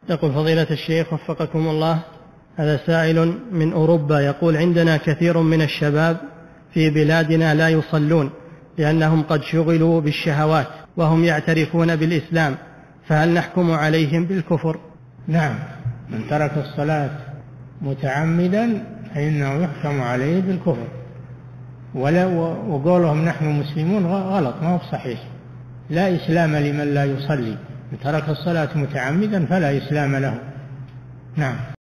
يقول فضيلة الشيخ وفقكم الله، هذا سائل من أوروبا يقول: عندنا كثير من الشباب في بلادنا لا يصلون لأنهم قد شغلوا بالشهوات وهم يعترفون بالإسلام، فهل نحكم عليهم بالكفر؟ نعم، من ترك الصلاة متعمدا فإنه يحكم عليه بالكفر، وقولهم نحن مسلمون غلط، ما هو صحيح. لا إسلام لمن لا يصلي، من ترك الصلاة متعمدا فلا إسلام له. نعم.